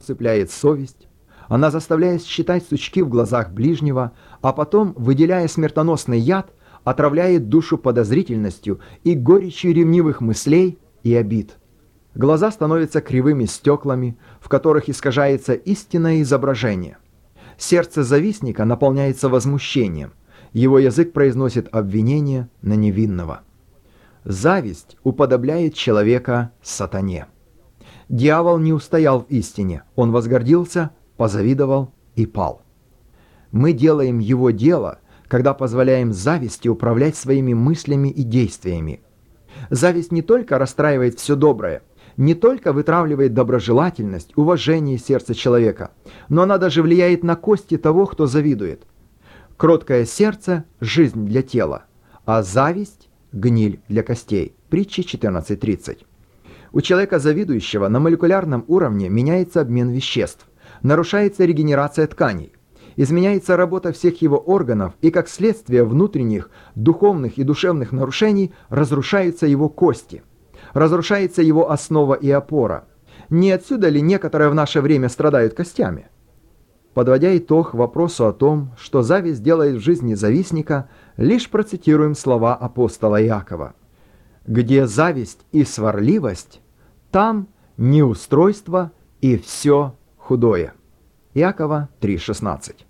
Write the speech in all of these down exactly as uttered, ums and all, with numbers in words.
усыпляет совесть, она заставляет считать сучки в глазах ближнего, а потом, выделяя смертоносный яд, отравляет душу подозрительностью и горечью ревнивых мыслей и обид. Глаза становятся кривыми стеклами, в которых искажается истинное изображение. Сердце завистника наполняется возмущением, его язык произносит обвинение на невинного. Зависть уподобляет человека сатане. Дьявол не устоял в истине, он возгордился, позавидовал и пал. Мы делаем его дело, когда позволяем зависти управлять своими мыслями и действиями. Зависть не только расстраивает все доброе, не только вытравливает доброжелательность, уважение сердца человека, но она даже влияет на кости того, кто завидует. Кроткое сердце – жизнь для тела, а зависть – гниль для костей. Притчи четырнадцать тридцать. У человека завидующего на молекулярном уровне меняется обмен веществ, нарушается регенерация тканей, изменяется работа всех его органов, и как следствие внутренних, духовных и душевных нарушений разрушаются его кости, разрушается его основа и опора. Не отсюда ли некоторые в наше время страдают костями? Подводя итог вопросу о том, что зависть делает в жизни завистника, лишь процитируем слова апостола Иакова. «Где зависть и сварливость, там неустройство и все худое». Иакова три шестнадцать.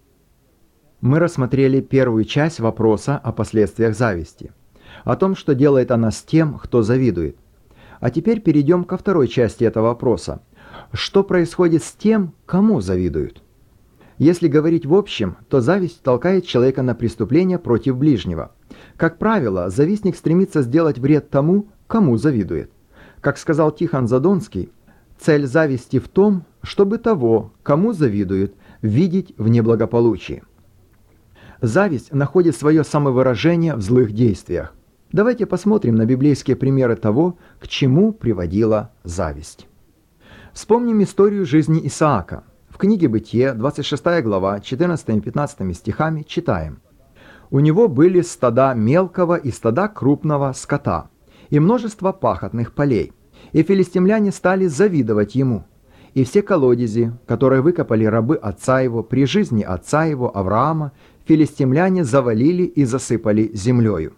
Мы рассмотрели первую часть вопроса о последствиях зависти, о том, что делает она с тем, кто завидует. А теперь перейдем ко второй части этого вопроса. Что происходит с тем, кому завидуют? Если говорить в общем, то зависть толкает человека на преступление против ближнего. Как правило, завистник стремится сделать вред тому, кому завидует. Как сказал Тихон Задонский, цель зависти в том, чтобы того, кому завидуют, видеть в неблагополучии. Зависть находит свое самовыражение в злых действиях. Давайте посмотрим на библейские примеры того, к чему приводила зависть. Вспомним историю жизни Исаака. В книге Бытие, двадцать шестая глава, четырнадцатым и пятнадцатым стихами читаем. «У него были стада мелкого и стада крупного скота, и множество пахотных полей, и филистимляне стали завидовать ему. И все колодези, которые выкопали рабы отца его при жизни отца его Авраама, филистимляне завалили и засыпали землею».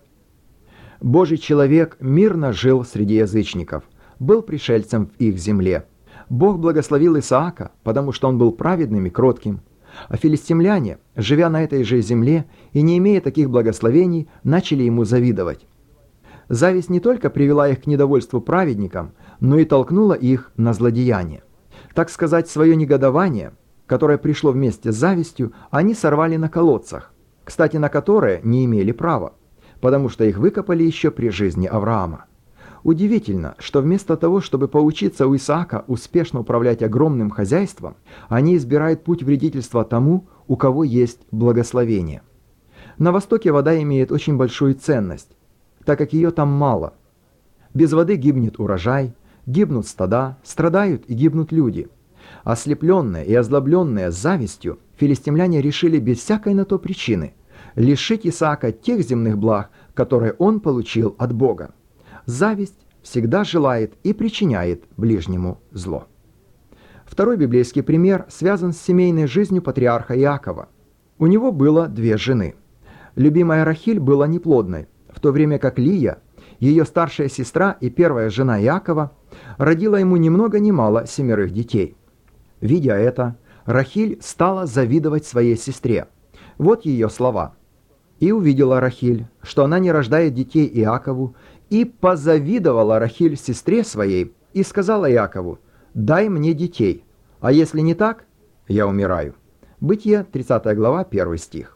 Божий человек мирно жил среди язычников, был пришельцем в их земле. Бог благословил Исаака, потому что он был праведным и кротким. А филистимляне, живя на этой же земле и не имея таких благословений, начали ему завидовать. Зависть не только привела их к недовольству праведникам, но и толкнула их на злодеяние. Так сказать, свое негодование, которое пришло вместе с завистью, они сорвали на колодцах, кстати, на которые не имели права, потому что их выкопали еще при жизни Авраама. Удивительно, что вместо того, чтобы поучиться у Исаака успешно управлять огромным хозяйством, они избирают путь вредительства тому, у кого есть благословение. На Востоке вода имеет очень большую ценность, так как ее там мало. Без воды гибнет урожай, гибнут стада, страдают и гибнут люди. Ослепленные и озлобленные завистью, филистимляне решили без всякой на то причины лишить Исаака тех земных благ, которые он получил от Бога. Зависть всегда желает и причиняет ближнему зло. Второй библейский пример связан с семейной жизнью патриарха Иакова. У него было две жены. Любимая Рахиль была неплодной, в то время как Лия, ее старшая сестра и первая жена Иакова, родила ему ни много ни мало семерых детей. Видя это, Рахиль стала завидовать своей сестре. Вот ее слова. «И увидела Рахиль, что она не рождает детей Иакову, и позавидовала Рахиль сестре своей, и сказала Иакову: дай мне детей, а если не так, я умираю». Бытие, тридцатая глава, первый стих.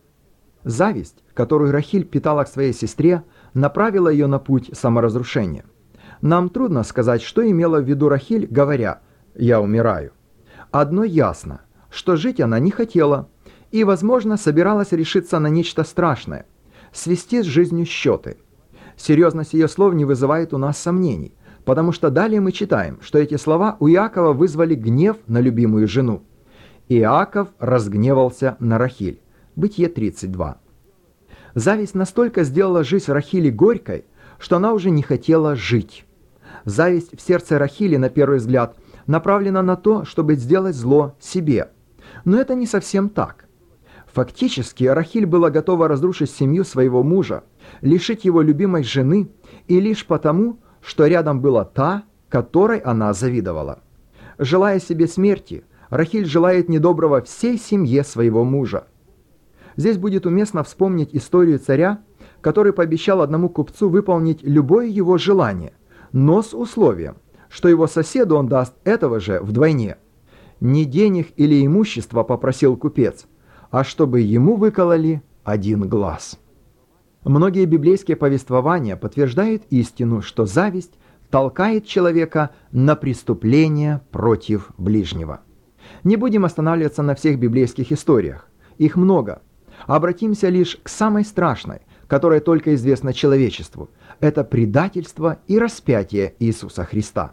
Зависть, которую Рахиль питала к своей сестре, направила ее на путь саморазрушения. Нам трудно сказать, что имела в виду Рахиль, говоря «я умираю». Одно ясно, что жить она не хотела и, возможно, собиралась решиться на нечто страшное – свести с жизнью счеты. Серьезность ее слов не вызывает у нас сомнений, потому что далее мы читаем, что эти слова у Иакова вызвали гнев на любимую жену. Иаков разгневался на Рахиль. Бытие тридцать два. Зависть настолько сделала жизнь Рахили горькой, что она уже не хотела жить. Зависть в сердце Рахили, на первый взгляд, направлена на то, чтобы сделать зло себе. Но это не совсем так. Фактически, Рахиль была готова разрушить семью своего мужа, лишить его любимой жены, и лишь потому, что рядом была та, которой она завидовала. Желая себе смерти, Рахиль желает недоброго всей семье своего мужа. Здесь будет уместно вспомнить историю царя, который пообещал одному купцу выполнить любое его желание, но с условием, что его соседу он даст этого же вдвойне. Не денег или имущества попросил купец, а чтобы ему выкололи один глаз. Многие библейские повествования подтверждают истину, что зависть толкает человека на преступление против ближнего. Не будем останавливаться на всех библейских историях. Их много. Обратимся лишь к самой страшной, которая только известна человечеству. Это предательство и распятие Иисуса Христа.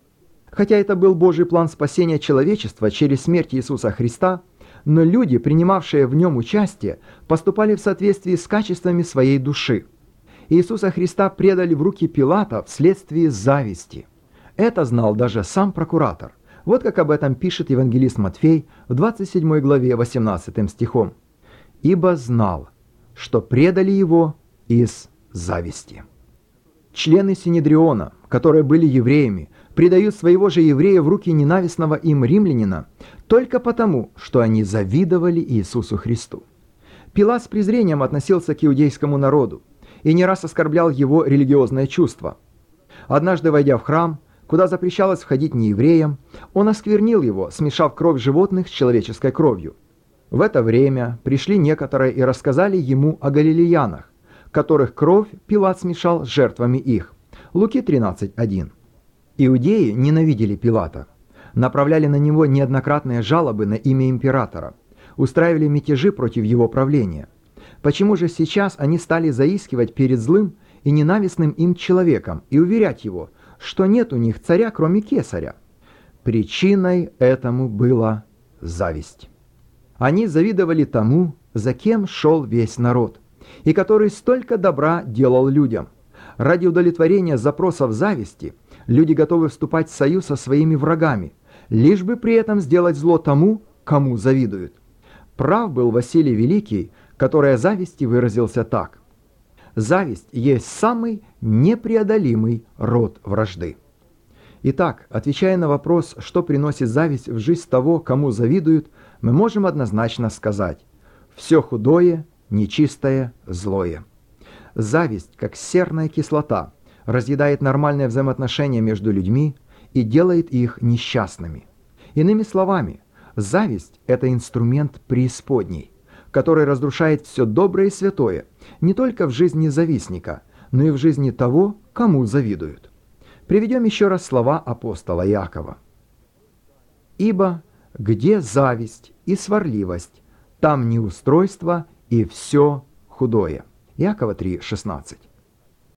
Хотя это был Божий план спасения человечества через смерть Иисуса Христа, но люди, принимавшие в нем участие, поступали в соответствии с качествами своей души. Иисуса Христа предали в руки Пилата вследствие зависти. Это знал даже сам прокуратор. Вот как об этом пишет евангелист Матфей в двадцать седьмой главе восемнадцатым стихом. «Ибо знал, что предали его из зависти». Члены Синедриона, которые были евреями, предают своего же еврея в руки ненавистного им римлянина только потому, что они завидовали Иисусу Христу. Пилат с презрением относился к иудейскому народу и не раз оскорблял его религиозное чувство. Однажды, войдя в храм, куда запрещалось входить неевреям, он осквернил его, смешав кровь животных с человеческой кровью. В это время пришли некоторые и рассказали ему о галилеянах, которых кровь Пилат смешал с жертвами их. Луки тринадцать один. Иудеи ненавидели Пилата, направляли на него неоднократные жалобы на имя императора, устраивали мятежи против его правления. Почему же сейчас они стали заискивать перед злым и ненавистным им человеком и уверять его, что нет у них царя, кроме кесаря? Причиной этому была зависть. Они завидовали тому, за кем шел весь народ, и который столько добра делал людям. Ради удовлетворения запросов зависти люди готовы вступать в союз со своими врагами, лишь бы при этом сделать зло тому, кому завидуют. Прав был Василий Великий, который о зависти выразился так: «Зависть есть самый непреодолимый род вражды». Итак, отвечая на вопрос, что приносит зависть в жизнь того, кому завидуют, мы можем однозначно сказать: все худое, нечистое, злое. Зависть, как серная кислота, разъедает нормальные взаимоотношения между людьми и делает их несчастными. Иными словами, зависть – это инструмент преисподней, который разрушает все доброе и святое не только в жизни завистника, но и в жизни того, кому завидуют. Приведем еще раз слова апостола Иакова. «Ибо где зависть и сварливость, там неустройство и все худое». Иакова три шестнадцать.